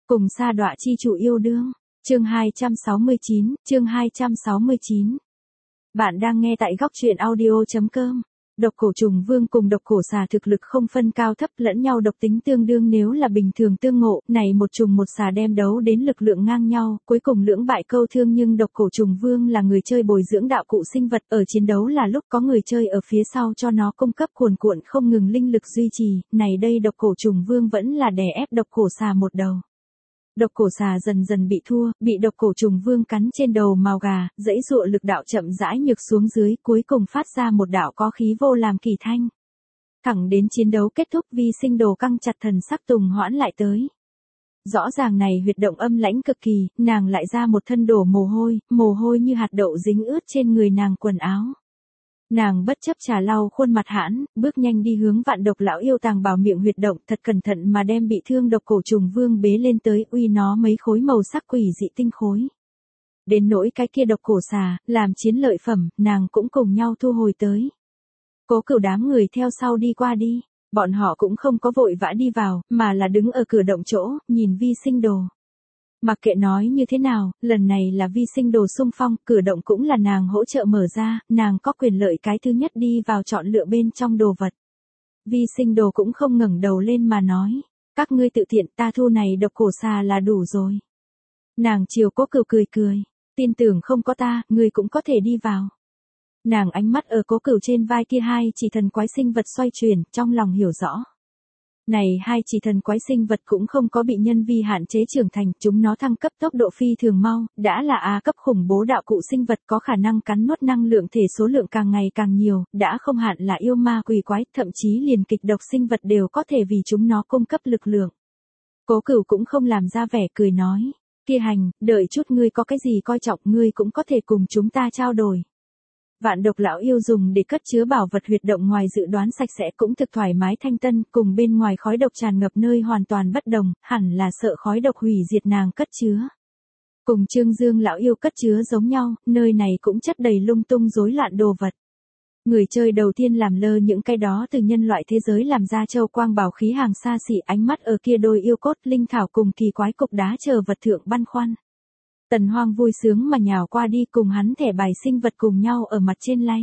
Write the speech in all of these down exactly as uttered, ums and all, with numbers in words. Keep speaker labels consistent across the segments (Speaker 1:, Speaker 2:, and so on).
Speaker 1: Cùng sa đọa chi chủ yêu đương. Chương hai trăm sáu mươi chín, chương hai trăm sáu mươi chín. Bạn đang nghe tại góc truyện audio chấm com. Độc cổ trùng vương cùng độc cổ xà thực lực không phân cao thấp, lẫn nhau độc tính tương đương, nếu là bình thường tương ngộ, này một trùng một xà đem đấu đến lực lượng ngang nhau, cuối cùng lưỡng bại câu thương. Nhưng độc cổ trùng vương là người chơi bồi dưỡng đạo cụ sinh vật, ở chiến đấu là lúc có người chơi ở phía sau cho nó cung cấp cuồn cuộn không ngừng linh lực duy trì, này đây độc cổ trùng vương vẫn là đè ép độc cổ xà một đầu. Độc cổ xà dần dần bị thua, bị độc cổ trùng vương cắn trên đầu mào gà, dãy dụa lực đạo chậm rãi nhược xuống dưới, cuối cùng phát ra một đạo có khí vô làm kỳ thanh. Thẳng đến chiến đấu kết thúc, vi sinh đồ căng chặt thần sắc Tùng hoãn lại tới. Rõ ràng này huyệt động âm lãnh cực kỳ, nàng lại ra một thân đổ mồ hôi, mồ hôi như hạt đậu dính ướt trên người nàng quần áo. Nàng bất chấp trà lau khuôn mặt hãn, bước nhanh đi hướng vạn độc lão yêu tàng bảo miệng huyệt động, thật cẩn thận mà đem bị thương độc cổ trùng vương bế lên tới, uy nó mấy khối màu sắc quỷ dị tinh khối. Đến nỗi cái kia độc cổ xà, làm chiến lợi phẩm, nàng cũng cùng nhau thu hồi tới. Cố Cửu đám người theo sau đi qua đi, bọn họ cũng không có vội vã đi vào, mà là đứng ở cửa động chỗ, nhìn vi sinh đồ. Mặc kệ nói như thế nào, lần này là vi sinh đồ xung phong, cửa động cũng là nàng hỗ trợ mở ra, nàng có quyền lợi cái thứ nhất đi vào chọn lựa bên trong đồ vật. Vi sinh đồ cũng không ngẩng đầu lên mà nói, các ngươi tự thiện, ta thu này độc cổ xà là đủ rồi. Nàng chiều Cố Cửu cười cười, tin tưởng không có ta, ngươi cũng có thể đi vào. Nàng ánh mắt ở Cố Cửu trên vai kia hai chỉ thần quái sinh vật xoay chuyển, trong lòng hiểu rõ. Này hai chỉ thần quái sinh vật cũng không có bị nhân vi hạn chế trưởng thành, chúng nó thăng cấp tốc độ phi thường mau, đã là A cấp khủng bố đạo cụ sinh vật có khả năng cắn nuốt năng lượng thể số lượng càng ngày càng nhiều, đã không hạn là yêu ma quỷ quái, thậm chí liền kịch độc sinh vật đều có thể vì chúng nó cung cấp lực lượng. Cố Cửu cũng không làm ra vẻ, cười nói, kia hành, đợi chút ngươi có cái gì coi trọng ngươi cũng có thể cùng chúng ta trao đổi. Vạn độc lão yêu dùng để cất chứa bảo vật huyệt động ngoài dự đoán sạch sẽ cũng thực thoải mái thanh tân, cùng bên ngoài khói độc tràn ngập nơi hoàn toàn bất đồng, hẳn là sợ khói độc hủy diệt nàng cất chứa. Cùng Trương Dương lão yêu cất chứa giống nhau, nơi này cũng chất đầy lung tung rối loạn đồ vật. Người chơi đầu tiên làm lơ những cái đó từ nhân loại thế giới làm ra châu quang bảo khí hàng xa xỉ, ánh mắt ở kia đôi yêu cốt linh thảo cùng kỳ quái cục đá chờ vật thượng băn khoăn. Tần Hoang vui sướng mà nhào qua đi, cùng hắn thẻ bài sinh vật cùng nhau ở mặt trên lay.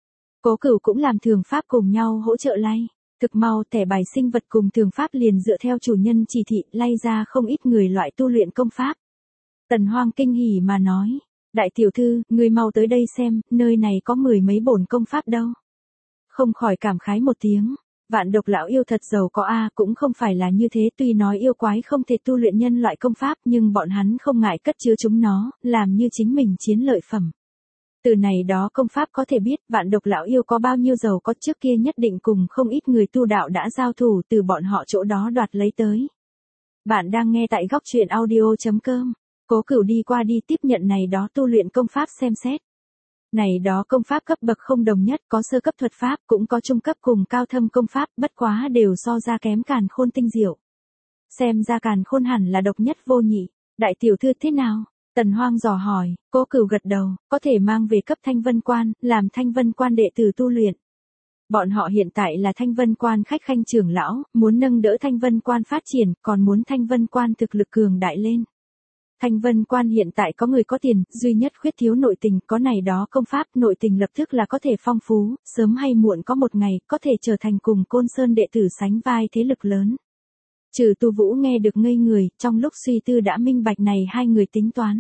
Speaker 1: Cố Cửu cũng làm thường pháp cùng nhau hỗ trợ lay. Thực mau thẻ bài sinh vật cùng thường pháp liền dựa theo chủ nhân chỉ thị lay ra không ít người loại tu luyện công pháp. Tần Hoang kinh hỉ mà nói, đại tiểu thư, ngươi mau tới đây xem, nơi này có mười mấy bổn công pháp đâu. Không khỏi cảm khái một tiếng. Vạn độc lão yêu thật giàu có a, cũng không phải là như thế, tuy nói yêu quái không thể tu luyện nhân loại công pháp, nhưng bọn hắn không ngại cất chứa chúng nó, làm như chính mình chiến lợi phẩm. Từ này đó công pháp có thể biết, vạn độc lão yêu có bao nhiêu giàu có, trước kia nhất định cùng không ít người tu đạo đã giao thủ, từ bọn họ chỗ đó đoạt lấy tới. Bạn đang nghe tại góc truyện audio chấm com. Cố Cửu đi qua đi tiếp nhận này đó tu luyện công pháp xem xét. Này đó công pháp cấp bậc không đồng nhất, có sơ cấp thuật pháp, cũng có trung cấp cùng cao thâm công pháp, bất quá đều so ra kém Càn Khôn tinh diệu. Xem ra Càn Khôn hẳn là độc nhất vô nhị. Đại tiểu thư thế nào? Tần Hoang dò hỏi. Cố Cửu gật đầu, có thể mang về cấp Thanh Vân Quan, làm Thanh Vân Quan đệ tử tu luyện. Bọn họ hiện tại là Thanh Vân Quan khách khanh trưởng lão, muốn nâng đỡ Thanh Vân Quan phát triển, còn muốn Thanh Vân Quan thực lực cường đại lên. Thanh Vân Quan hiện tại có người có tiền, duy nhất khuyết thiếu nội tình, có này đó công pháp, nội tình lập tức là có thể phong phú, sớm hay muộn có một ngày, có thể trở thành cùng Côn Sơn đệ tử sánh vai thế lực lớn. Trừ Tu Vũ nghe được ngây người, trong lúc suy tư đã minh bạch này hai người tính toán.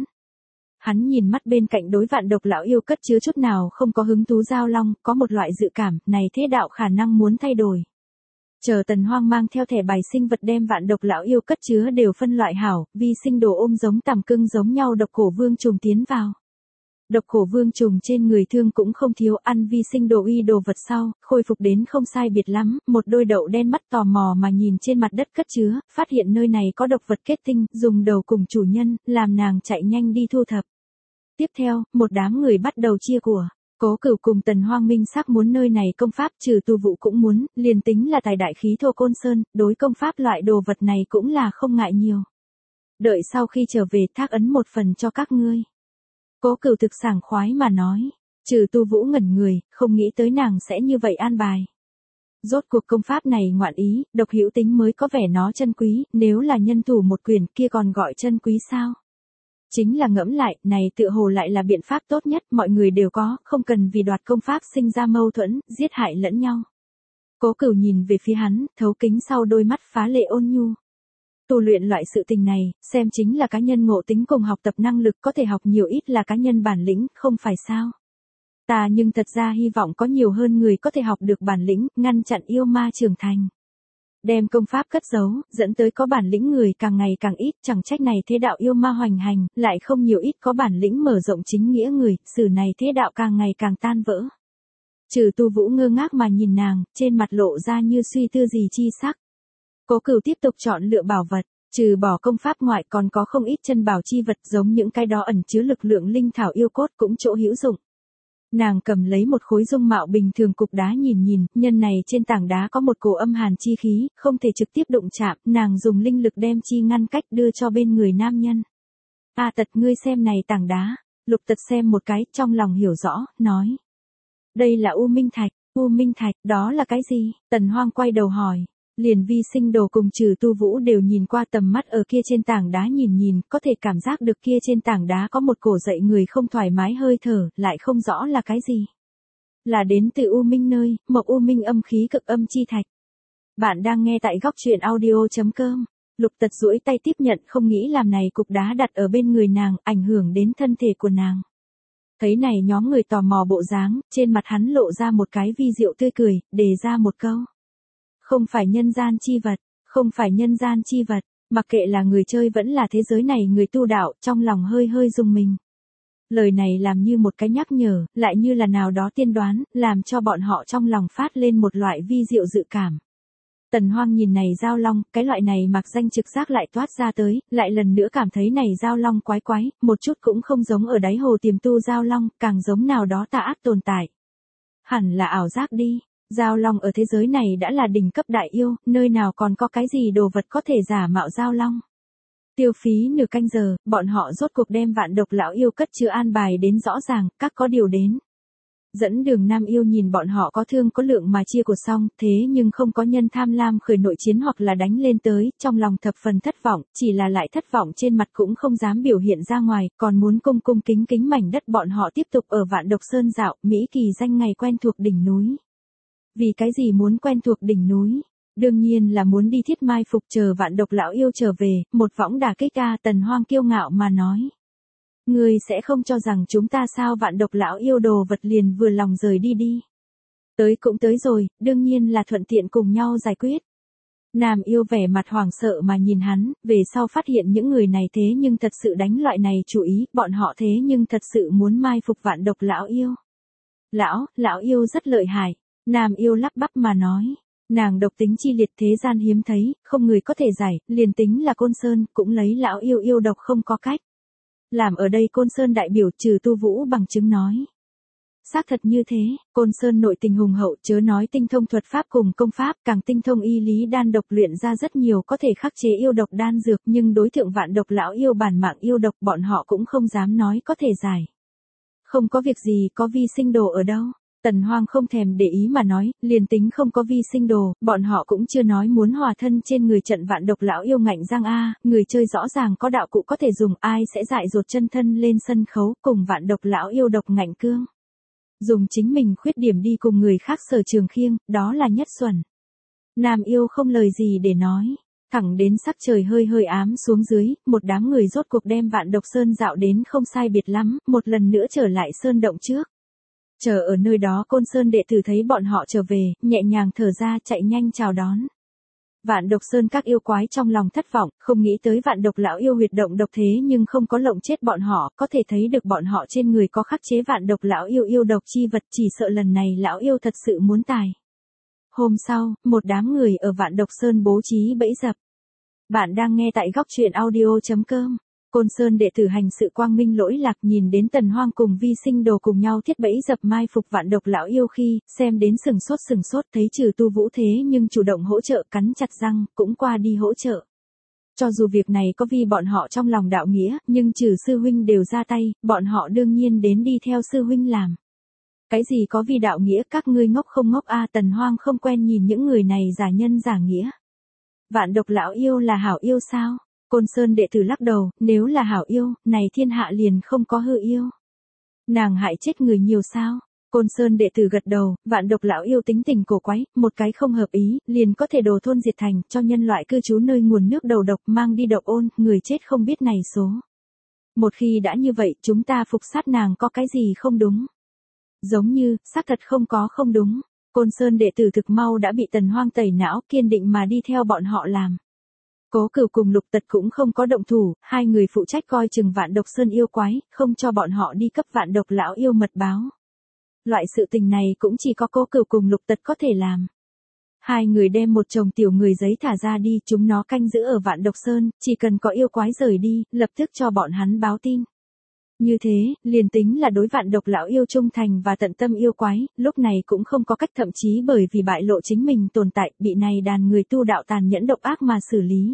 Speaker 1: Hắn nhìn mắt bên cạnh đối vạn độc lão yêu cất chứa chút nào không có hứng thú giao long, có một loại dự cảm, này thế đạo khả năng muốn thay đổi. Chờ Tần Hoang mang theo thẻ bài sinh vật đem vạn độc lão yêu cất chứa đều phân loại hảo, vi sinh đồ ôm giống tằm cưng giống nhau độc cổ vương trùng tiến vào. Độc cổ vương trùng trên người thương cũng không thiếu, ăn vi sinh đồ uy đồ vật sau, khôi phục đến không sai biệt lắm, một đôi đậu đen mắt tò mò mà nhìn trên mặt đất cất chứa, phát hiện nơi này có độc vật kết tinh, dùng đầu cùng chủ nhân, làm nàng chạy nhanh đi thu thập. Tiếp theo, một đám người bắt đầu chia của. Cố Cửu cùng Tần Hoang minh xác muốn nơi này công pháp, trừ Tu Vũ cũng muốn, liền tính là tài đại khí thô Côn Sơn, đối công pháp loại đồ vật này cũng là không ngại nhiều. Đợi sau khi trở về thác ấn một phần cho các ngươi. Cố Cửu thực sảng khoái mà nói, trừ Tu Vũ ngẩn người, không nghĩ tới nàng sẽ như vậy an bài. Rốt cuộc công pháp này ngoạn ý, độc hữu tính mới có vẻ nó chân quý, nếu là nhân thủ một quyền kia còn gọi chân quý sao? Chính là ngẫm lại, này tựa hồ lại là biện pháp tốt nhất, mọi người đều có, không cần vì đoạt công pháp sinh ra mâu thuẫn, giết hại lẫn nhau. Cố Cửu nhìn về phía hắn, thấu kính sau đôi mắt phá lệ ôn nhu. Tu luyện loại sự tình này, xem chính là cá nhân ngộ tính cùng học tập năng lực, có thể học nhiều ít là cá nhân bản lĩnh, không phải sao? Ta nhưng thật ra hy vọng có nhiều hơn người có thể học được bản lĩnh, ngăn chặn yêu ma trưởng thành. Đem công pháp cất giấu, dẫn tới có bản lĩnh người càng ngày càng ít, chẳng trách này thế đạo yêu ma hoành hành, lại không nhiều ít có bản lĩnh mở rộng chính nghĩa người, sử này thế đạo càng ngày càng tan vỡ. Trừ Tu Vũ ngơ ngác mà nhìn nàng, trên mặt lộ ra như suy tư gì chi sắc. Cố Cửu tiếp tục chọn lựa bảo vật, trừ bỏ công pháp ngoại còn có không ít chân bảo chi vật giống những cái đó ẩn chứa lực lượng linh thảo yêu cốt cũng chỗ hữu dụng. Nàng cầm lấy một khối dung mạo bình thường cục đá nhìn nhìn, nhân này trên tảng đá có một cổ âm hàn chi khí, không thể trực tiếp đụng chạm, nàng dùng linh lực đem chi ngăn cách đưa cho bên người nam nhân. A Tật, ngươi xem này tảng đá. Lục Tật xem một cái, trong lòng hiểu rõ, nói. Đây là U Minh Thạch. U Minh Thạch, đó là cái gì? Tần Hoang quay đầu hỏi. Liền Vi Sinh Đồ cùng Trừ Tu Vũ đều nhìn qua tầm mắt ở kia trên tảng đá nhìn nhìn, có thể cảm giác được kia trên tảng đá có một cổ dậy người không thoải mái hơi thở, lại không rõ là cái gì. Là đến từ U Minh nơi, Mộc U Minh âm khí cực âm chi thạch. Bạn đang nghe tại góc truyện audio chấm com. Lục Tật duỗi tay tiếp nhận, không nghĩ làm này cục đá đặt ở bên người nàng, ảnh hưởng đến thân thể của nàng. Thấy này nhóm người tò mò bộ dáng, trên mặt hắn lộ ra một cái vi diệu tươi cười, đề ra một câu. Không phải nhân gian chi vật, không phải nhân gian chi vật, mặc kệ là người chơi vẫn là thế giới này người tu đạo, trong lòng hơi hơi rung mình. Lời này làm như một cái nhắc nhở, lại như là nào đó tiên đoán, làm cho bọn họ trong lòng phát lên một loại vi diệu dự cảm. Tần Hoang nhìn này giao long, cái loại này mặc danh trực giác lại toát ra tới, lại lần nữa cảm thấy này giao long quái quái, một chút cũng không giống ở đáy hồ tiềm tu giao long, càng giống nào đó tà ác tồn tại. Hẳn là ảo giác đi. Giao long ở thế giới này đã là đỉnh cấp đại yêu, nơi nào còn có cái gì đồ vật có thể giả mạo giao long. Tiêu phí nửa canh giờ, bọn họ rốt cuộc đem vạn độc lão yêu cất chứa an bài đến rõ ràng, các có điều đến. Dẫn đường Nam yêu nhìn bọn họ có thương có lượng mà chia của xong, thế nhưng không có nhân tham lam khởi nội chiến hoặc là đánh lên tới, trong lòng thập phần thất vọng, chỉ là lại thất vọng trên mặt cũng không dám biểu hiện ra ngoài, còn muốn cung cung kính kính mảnh đất bọn họ tiếp tục ở vạn độc sơn dạo, Mỹ kỳ danh ngày quen thuộc đỉnh núi. Vì cái gì muốn quen thuộc đỉnh núi? Đương nhiên là muốn đi thiết mai phục chờ vạn độc lão yêu trở về, một võng đả kích a. Tần Hoang kiêu ngạo mà nói. Ngươi sẽ không cho rằng chúng ta sao vạn độc lão yêu đồ vật liền vừa lòng rời đi đi. Tới cũng tới rồi, đương nhiên là thuận tiện cùng nhau giải quyết. Nam yêu vẻ mặt hoảng sợ mà nhìn hắn, về sau phát hiện những người này thế nhưng thật sự đánh loại này chủ ý, bọn họ thế nhưng thật sự muốn mai phục vạn độc lão yêu. Lão, lão yêu rất lợi hại. Nam yêu lắp bắp mà nói, nàng độc tính chi liệt thế gian hiếm thấy, không người có thể giải, liền tính là Côn Sơn, cũng lấy lão yêu yêu độc không có cách. Làm ở đây Côn Sơn đại biểu Trừ Tu Vũ bằng chứng nói. Xác thật như thế, Côn Sơn nội tình hùng hậu chớ nói tinh thông thuật pháp cùng công pháp, càng tinh thông y lý đan độc luyện ra rất nhiều có thể khắc chế yêu độc đan dược, nhưng đối tượng vạn độc lão yêu bản mạng yêu độc bọn họ cũng không dám nói có thể giải. Không có việc gì, có Vi Sinh Đồ ở đâu? Tần Hoang không thèm để ý mà nói, liền tính không có Vi Sinh Đồ, bọn họ cũng chưa nói muốn hòa thân trên người trận vạn độc lão yêu ngạnh răng a, người chơi rõ ràng có đạo cụ có thể dùng, ai sẽ dại dột chân thân lên sân khấu cùng vạn độc lão yêu độc ngạnh cương. Dùng chính mình khuyết điểm đi cùng người khác sở trường khiêng, đó là nhất xuẩn. Nam yêu không lời gì để nói. Thẳng đến sắc trời hơi hơi ám xuống dưới, một đám người rốt cuộc đem vạn độc sơn dạo đến không sai biệt lắm, một lần nữa trở lại sơn động trước. Chờ ở nơi đó Côn Sơn đệ tử thấy bọn họ trở về, nhẹ nhàng thở ra chạy nhanh chào đón. Vạn độc sơn các yêu quái trong lòng thất vọng, không nghĩ tới vạn độc lão yêu huyệt động độc thế nhưng không có lộng chết bọn họ, có thể thấy được bọn họ trên người có khắc chế vạn độc lão yêu yêu độc chi vật, chỉ sợ lần này lão yêu thật sự muốn tài. Hôm sau, một đám người ở vạn độc sơn bố trí bẫy dập. Bạn đang nghe tại góc truyện audio chấm com. Côn Sơn đệ tử hành sự quang minh lỗi lạc nhìn đến Tần Hoang cùng Vi Sinh Đồ cùng nhau thiết bẫy dập mai phục vạn độc lão yêu khi, xem đến sừng sốt sừng sốt thấy Trừ Tu Vũ thế nhưng chủ động hỗ trợ cắn chặt răng, cũng qua đi hỗ trợ. Cho dù việc này có vì bọn họ trong lòng đạo nghĩa, nhưng Trừ sư huynh đều ra tay, bọn họ đương nhiên đến đi theo sư huynh làm. Cái gì có vi đạo nghĩa, các ngươi ngốc không ngốc a? Tần Hoang không quen nhìn những người này giả nhân giả nghĩa. Vạn độc lão yêu là hảo yêu sao? Côn Sơn đệ tử lắc đầu, nếu là hảo yêu, này thiên hạ liền không có hư yêu. Nàng hại chết người nhiều sao? Côn Sơn đệ tử gật đầu, vạn độc lão yêu tính tình cổ quái, một cái không hợp ý, liền có thể đồ thôn diệt thành, cho nhân loại cư trú nơi nguồn nước đầu độc, mang đi độc ôn, người chết không biết này số. Một khi đã như vậy, chúng ta phục sát nàng có cái gì không đúng? Giống như, xác thật không có không đúng. Côn Sơn đệ tử thực mau đã bị Tần Hoang tẩy não, kiên định mà đi theo bọn họ làm. Cố Cửu cùng Lục Tật cũng không có động thủ, hai người phụ trách coi chừng Vạn Độc Sơn yêu quái, không cho bọn họ đi cấp Vạn Độc lão yêu mật báo. Loại sự tình này cũng chỉ có Cố Cửu cùng Lục Tật có thể làm. Hai người đem một chồng tiểu người giấy thả ra đi, chúng nó canh giữ ở Vạn Độc Sơn, chỉ cần có yêu quái rời đi, lập tức cho bọn hắn báo tin. Như thế, liền tính là đối Vạn Độc lão yêu trung thành và tận tâm yêu quái, lúc này cũng không có cách, thậm chí bởi vì bại lộ chính mình tồn tại, bị này đàn người tu đạo tàn nhẫn độc ác mà xử lý.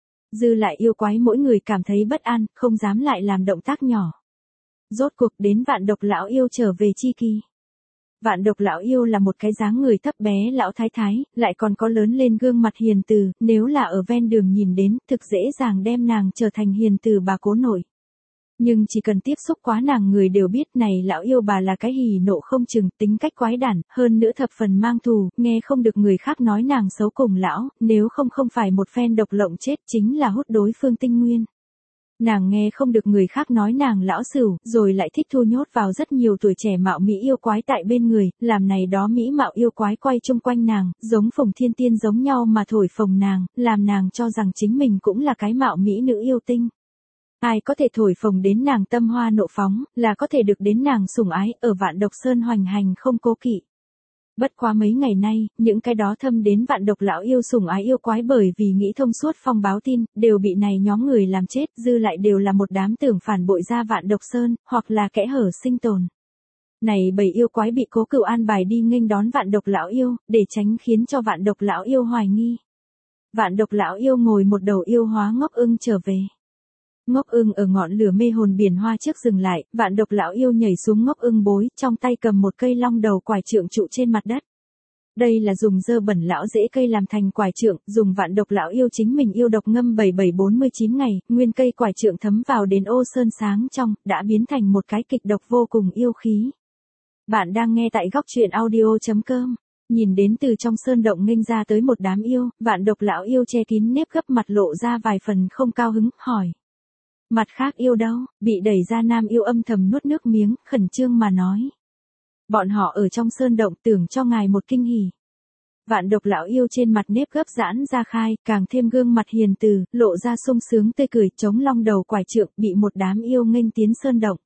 Speaker 1: Dư lại yêu quái mỗi người cảm thấy bất an, không dám lại làm động tác nhỏ. Rốt cuộc đến Vạn Độc lão yêu trở về chi kỳ. Vạn Độc lão yêu là một cái dáng người thấp bé lão thái thái, lại còn có lớn lên gương mặt hiền từ, nếu là ở ven đường nhìn đến, thực dễ dàng đem nàng trở thành hiền từ bà cố nội. Nhưng chỉ cần tiếp xúc quá nàng người đều biết này lão yêu bà là cái hỉ nộ không chừng, tính cách quái đản, hơn nữa thập phần mang thù, nghe không được người khác nói nàng xấu cùng lão, nếu không không phải một phen độc lộng chết chính là hút đối phương tinh nguyên. Nàng nghe không được người khác nói nàng lão sửu, rồi lại thích thu nhốt vào rất nhiều tuổi trẻ mạo mỹ yêu quái tại bên người, làm này đó mỹ mạo yêu quái quay chung quanh nàng, giống phồng thiên tiên giống nhau mà thổi phồng nàng, làm nàng cho rằng chính mình cũng là cái mạo mỹ nữ yêu tinh. Ai có thể thổi phồng đến nàng tâm hoa nộ phóng, là có thể được đến nàng sủng ái, ở Vạn Độc Sơn hoành hành không cố kỵ. Bất quá mấy ngày nay, những cái đó thâm đến Vạn Độc lão yêu sủng ái yêu quái bởi vì nghĩ thông suốt phong báo tin, đều bị này nhóm người làm chết, dư lại đều là một đám tưởng phản bội ra Vạn Độc Sơn, hoặc là kẽ hở sinh tồn. Này bầy yêu quái bị Cố Cửu an bài đi nghênh đón Vạn Độc lão yêu, để tránh khiến cho Vạn Độc lão yêu hoài nghi. Vạn Độc lão yêu ngồi một đầu yêu hóa ngốc ưng trở về. Ngốc ưng ở ngọn lửa mê hồn biển hoa trước dừng lại, Vạn Độc lão yêu nhảy xuống ngốc ưng bối, trong tay cầm một cây long đầu quải trượng trụ trên mặt đất. Đây là dùng dơ bẩn lão rễ cây làm thành quải trượng, dùng Vạn Độc lão yêu chính mình yêu độc ngâm bảy bảy bốn mươi chín ngày, nguyên cây quải trượng thấm vào đến ô sơn sáng trong, đã biến thành một cái kịch độc vô cùng yêu khí. Bạn đang nghe tại góc truyện audio chấm com. Nhìn đến từ trong sơn động nghênh ra tới một đám yêu, Vạn Độc lão yêu che kín nếp gấp mặt lộ ra vài phần không cao hứng, hỏi. Mặt khác yêu đâu, bị đẩy ra nam yêu âm thầm nuốt nước miếng, khẩn trương mà nói. Bọn họ ở trong sơn động tưởng cho ngài một kinh hỉ. Vạn Độc lão yêu trên mặt nếp gấp giãn ra khai, càng thêm gương mặt hiền từ, lộ ra sung sướng tươi cười, chống long đầu quải trượng, bị một đám yêu nghênh tiến sơn động.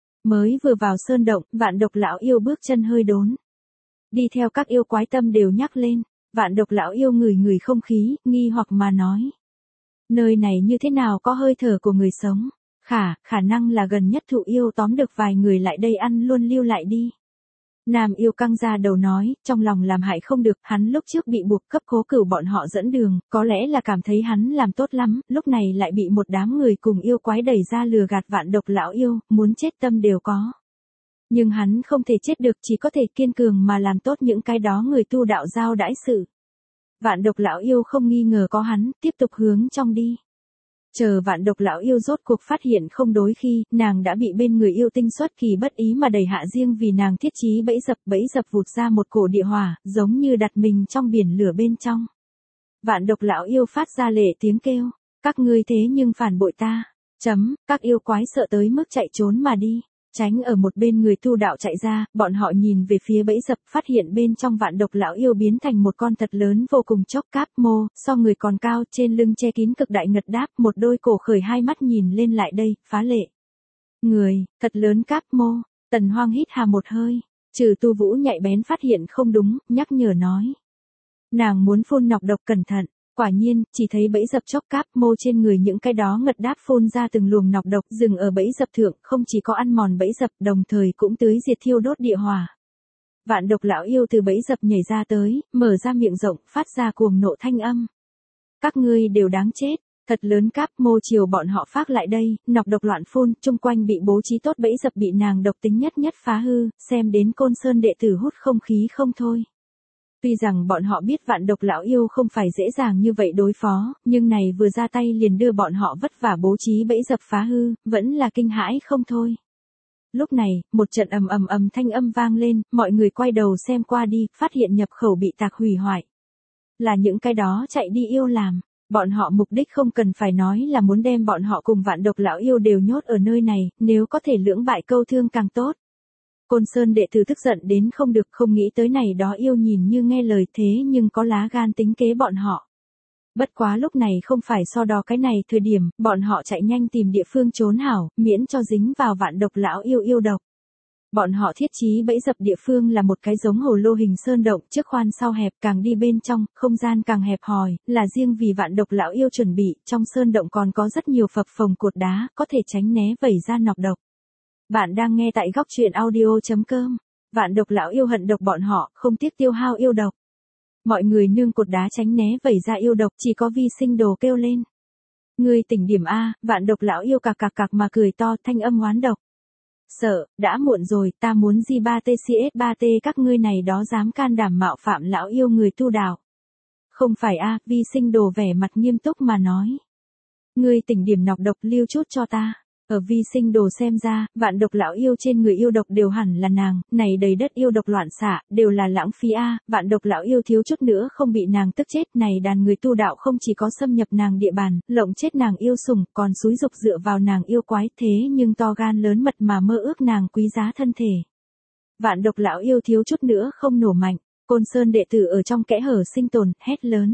Speaker 1: Mới vừa vào sơn động, Vạn Độc lão yêu bước chân hơi đốn. Đi theo các yêu quái tâm đều nhắc lên, Vạn Độc lão yêu ngửi ngửi không khí, nghi hoặc mà nói. Nơi này như thế nào có hơi thở của người sống? Khả, khả năng là gần nhất thụ yêu tóm được vài người lại đây ăn luôn lưu lại đi. Nam yêu căng ra đầu nói, trong lòng làm hại không được, hắn lúc trước bị buộc cấp Cố Cửu bọn họ dẫn đường, có lẽ là cảm thấy hắn làm tốt lắm, lúc này lại bị một đám người cùng yêu quái đẩy ra lừa gạt Vạn Độc lão yêu, muốn chết tâm đều có. Nhưng hắn không thể chết được, chỉ có thể kiên cường mà làm tốt những cái đó người tu đạo giao đãi sự. Vạn Độc lão yêu không nghi ngờ có hắn, tiếp tục hướng trong đi. Chờ Vạn Độc lão yêu rốt cuộc phát hiện không đối khi, nàng đã bị bên người yêu tinh xuất kỳ bất ý mà đẩy hạ riêng vì nàng thiết trí bẫy dập, bẫy dập vụt ra một cổ địa hỏa, giống như đặt mình trong biển lửa bên trong. Vạn Độc lão yêu phát ra lệ tiếng kêu, các ngươi thế nhưng phản bội ta. Chấm, các yêu quái sợ tới mức chạy trốn mà đi. Tránh ở một bên người tu đạo chạy ra, bọn họ nhìn về phía bẫy dập, phát hiện bên trong Vạn Độc lão yêu biến thành một con thật lớn vô cùng chốc cáp mô, so người còn cao, trên lưng che kín cực đại ngật đáp, một đôi cổ khởi hai mắt nhìn lên lại đây, phá lệ. Người, thật lớn cáp mô, Tần Hoang hít hà một hơi, trừ Tu Vũ nhạy bén phát hiện không đúng, nhắc nhở nói. Nàng muốn phun nọc độc cẩn thận. Quả nhiên, chỉ thấy bẫy dập chốc cáp mô trên người những cái đó ngật đáp phun ra từng luồng nọc độc dừng ở bẫy dập thượng, không chỉ có ăn mòn bẫy dập, đồng thời cũng tưới diệt thiêu đốt địa hỏa. Vạn Độc lão yêu từ bẫy dập nhảy ra tới, mở ra miệng rộng, phát ra cuồng nộ thanh âm. Các ngươi đều đáng chết, Thật lớn cáp, mô chiều bọn họ phác lại đây, nọc độc loạn phun, chung quanh bị bố trí tốt bẫy dập bị nàng độc tính nhất nhất phá hư, xem đến Côn Sơn đệ tử hút không khí không thôi. Tuy rằng bọn họ biết vạn độc lão yêu không phải dễ dàng như vậy đối phó, nhưng này vừa ra tay liền đưa bọn họ vất vả bố trí bẫy dập phá hư, vẫn là kinh hãi không thôi. Lúc này, một trận ầm ầm ầm thanh âm vang lên, mọi người quay đầu xem qua đi, phát hiện nhập khẩu bị tạc hủy hoại. Là những cái đó chạy đi yêu làm. Bọn họ mục đích không cần phải nói là muốn đem bọn họ cùng vạn độc lão yêu đều nhốt ở nơi này, nếu có thể lưỡng bại câu thương càng tốt. Côn Sơn đệ tử tức giận đến không được, không nghĩ tới này đó yêu nhìn như nghe lời thế nhưng có lá gan tính kế bọn họ. Bất quá lúc này không phải so đo cái này thời điểm, bọn họ chạy nhanh tìm địa phương trốn hảo, miễn cho dính vào vạn độc lão yêu yêu độc. Bọn họ thiết trí bẫy dập địa phương là một cái giống hồ lô hình sơn động, trước khoan sau hẹp, càng đi bên trong, không gian càng hẹp hòi, là riêng vì vạn độc lão yêu chuẩn bị, trong sơn động còn có rất nhiều phập phồng cột đá, có thể tránh né vẩy ra nọc độc. Bạn đang nghe tại góc truyện audio chấm com. Vạn độc lão yêu hận độc bọn họ, không tiếc tiêu hao yêu độc. Mọi người nương cột đá tránh né vẩy ra yêu độc, chỉ có Vi Sinh Đồ kêu lên. Ngươi tỉnh điểm A, vạn độc lão yêu cạc cạc cạc mà cười to, thanh âm oán độc. Sợ, đã muộn rồi, ta muốn G ba T C S ba T các ngươi này đó dám can đảm mạo phạm lão yêu người tu đạo. Không phải A, Vi Sinh Đồ vẻ mặt nghiêm túc mà nói. Ngươi tỉnh điểm nọc độc lưu chút cho ta. Ở Vi Sinh Đồ xem ra, vạn độc lão yêu trên người yêu độc đều hẳn là nàng, này đầy đất yêu độc loạn xạ, đều là lãng phí A, vạn độc lão yêu thiếu chút nữa không bị nàng tức chết, này đàn người tu đạo không chỉ có xâm nhập nàng địa bàn, lộng chết nàng yêu sủng, còn xúi dục dựa vào nàng yêu quái, thế nhưng to gan lớn mật mà mơ ước nàng quý giá thân thể. Vạn độc lão yêu thiếu chút nữa không nổ mạnh, Côn Sơn đệ tử ở trong kẽ hở sinh tồn, hét lớn.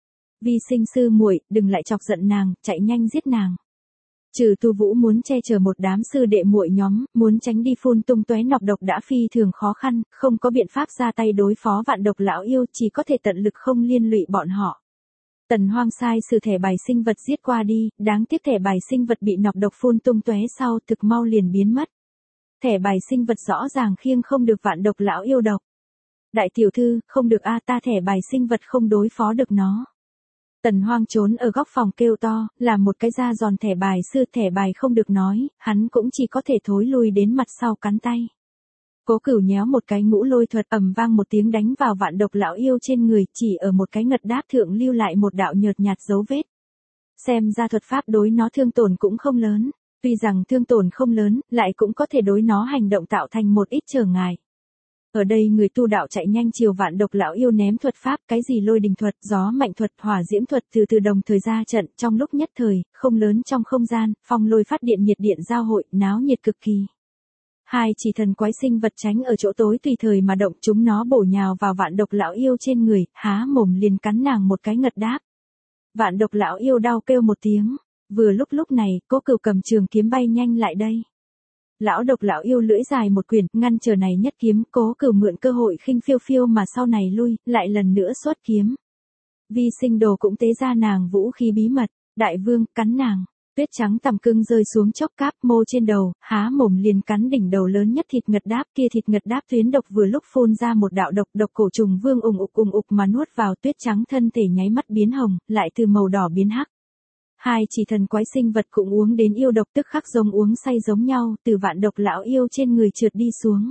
Speaker 1: Vi Sinh sư muội, đừng lại chọc giận nàng, chạy nhanh giết nàng. Trừ Tu Vũ muốn che chở một đám sư đệ muội nhóm, muốn tránh đi phun tung tóe nọc độc đã phi thường khó khăn, không có biện pháp ra tay đối phó vạn độc lão yêu, chỉ có thể tận lực không liên lụy bọn họ. Tần Hoang sai sử thẻ bài sinh vật giết qua đi, đáng tiếc thẻ bài sinh vật bị nọc độc phun tung tóe sau, thực mau liền biến mất. Thẻ bài sinh vật rõ ràng khiêng không được vạn độc lão yêu độc. Đại tiểu thư, không được a, ta thẻ bài sinh vật không đối phó được nó. Tần Hoang trốn ở góc phòng kêu to, là một cái da giòn thẻ bài sư, thẻ bài không được nói, hắn cũng chỉ có thể thối lui đến mặt sau cắn tay. Cố Cửu nhéo một cái ngũ lôi thuật, ầm vang một tiếng đánh vào vạn độc lão yêu trên người, chỉ ở một cái ngật đáp thượng lưu lại một đạo nhợt nhạt dấu vết. Xem ra thuật pháp đối nó thương tổn cũng không lớn, tuy rằng thương tổn không lớn, lại cũng có thể đối nó hành động tạo thành một ít trở ngại. Ở đây người tu đạo chạy nhanh chiều vạn độc lão yêu ném thuật pháp, cái gì lôi đình thuật, gió mạnh thuật, hỏa diễm thuật từ từ đồng thời ra trận, trong lúc nhất thời, không lớn trong không gian, phong lôi phát điện nhiệt điện giao hội, náo nhiệt cực kỳ. Hai chỉ thần quái sinh vật tránh ở chỗ tối tùy thời mà động, chúng nó bổ nhào vào vạn độc lão yêu trên người, há mồm liền cắn nàng một cái ngật đáp. Vạn độc lão yêu đau kêu một tiếng, vừa lúc lúc này, Cố Cửu cầm trường kiếm bay nhanh lại đây. Lão độc lão yêu lưỡi dài một quyển, ngăn chờ này nhất kiếm, Cố Cửu mượn cơ hội khinh phiêu phiêu mà sau này lui, lại lần nữa xuất kiếm. Vi Sinh Đồ cũng tế ra nàng vũ khí bí mật, đại vương, cắn nàng. Tuyết trắng tằm cưng rơi xuống chốc cáp mô trên đầu, há mồm liền cắn đỉnh đầu lớn nhất thịt ngật đáp, kia thịt ngật đáp tuyến độc vừa lúc phun ra một đạo độc, độc cổ trùng vương ùng ục ùng ục mà nuốt vào, tuyết trắng thân thể nháy mắt biến hồng, lại từ màu đỏ biến hắc. Hai chỉ thần quái sinh vật cũng uống đến yêu độc, tức khắc giống uống say giống nhau, từ vạn độc lão yêu trên người trượt đi xuống.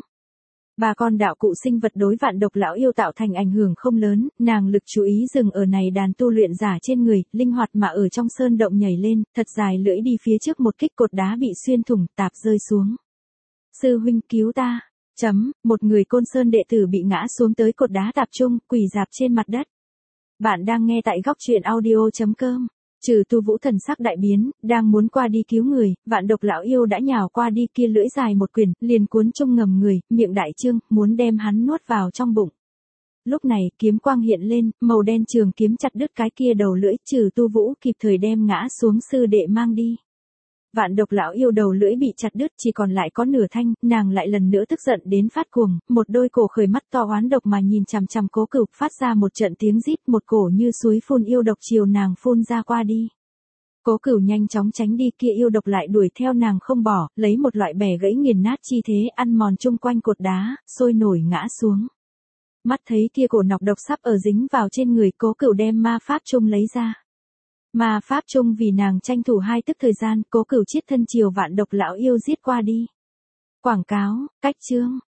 Speaker 1: Ba con đạo cụ sinh vật đối vạn độc lão yêu tạo thành ảnh hưởng không lớn, nàng lực chú ý dừng ở này đàn tu luyện giả trên người, linh hoạt mà ở trong sơn động nhảy lên, thật dài lưỡi đi phía trước một kích, cột đá bị xuyên thủng, tạp rơi xuống. Sư huynh cứu ta, chấm, một người Côn Sơn đệ tử bị ngã xuống tới cột đá tạp trung, quỳ rạp trên mặt đất. Bạn đang nghe tại góc truyện audio chấm com. Trừ Tu Vũ thần sắc đại biến, đang muốn qua đi cứu người, vạn độc lão yêu đã nhào qua đi, kia lưỡi dài một quyển, liền cuốn chung ngầm người, miệng đại trương, muốn đem hắn nuốt vào trong bụng. Lúc này, kiếm quang hiện lên, màu đen trường kiếm chặt đứt cái kia đầu lưỡi, Trừ Tu Vũ kịp thời đem ngã xuống sư đệ mang đi. Vạn độc lão yêu đầu lưỡi bị chặt đứt, chỉ còn lại có nửa thanh, nàng lại lần nữa tức giận đến phát cuồng, một đôi cổ khởi mắt to oán độc mà nhìn chằm chằm Cố Cửu, phát ra một trận tiếng rít, một cổ như suối phun yêu độc chiều nàng phun ra qua đi. Cố Cửu nhanh chóng tránh đi, kia yêu độc lại đuổi theo nàng không bỏ, lấy một loại bẻ gãy nghiền nát chi thế ăn mòn chung quanh cột đá, sôi nổi ngã xuống. Mắt thấy kia cổ nọc độc sắp ở dính vào trên người, Cố Cửu đem ma pháp chung lấy ra. Ma pháp chung vì nàng tranh thủ hai tức thời gian, Cố Cửu Chiết thân chiều vạn độc lão yêu giết qua đi. Quảng cáo, cách chương,